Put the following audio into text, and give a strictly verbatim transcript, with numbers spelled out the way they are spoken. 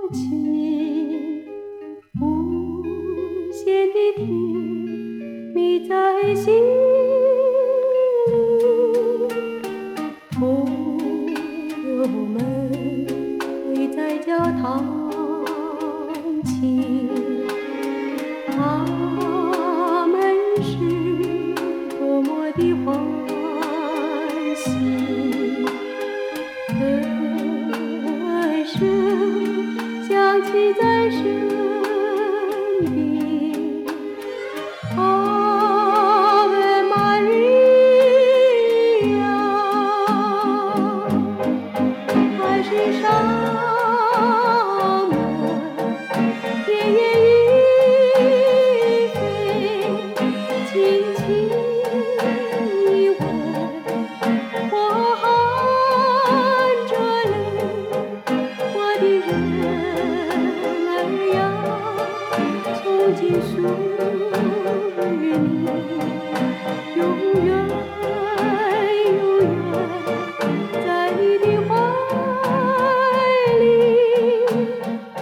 情，无限的甜蜜在心里。朋友们围在教堂前，他们是多么的欢喜。歌声响起在身边，阿门玛利亚，海市上门，夜夜雨飞，轻轻一吻，我含着泪，我的人儿呀，从今数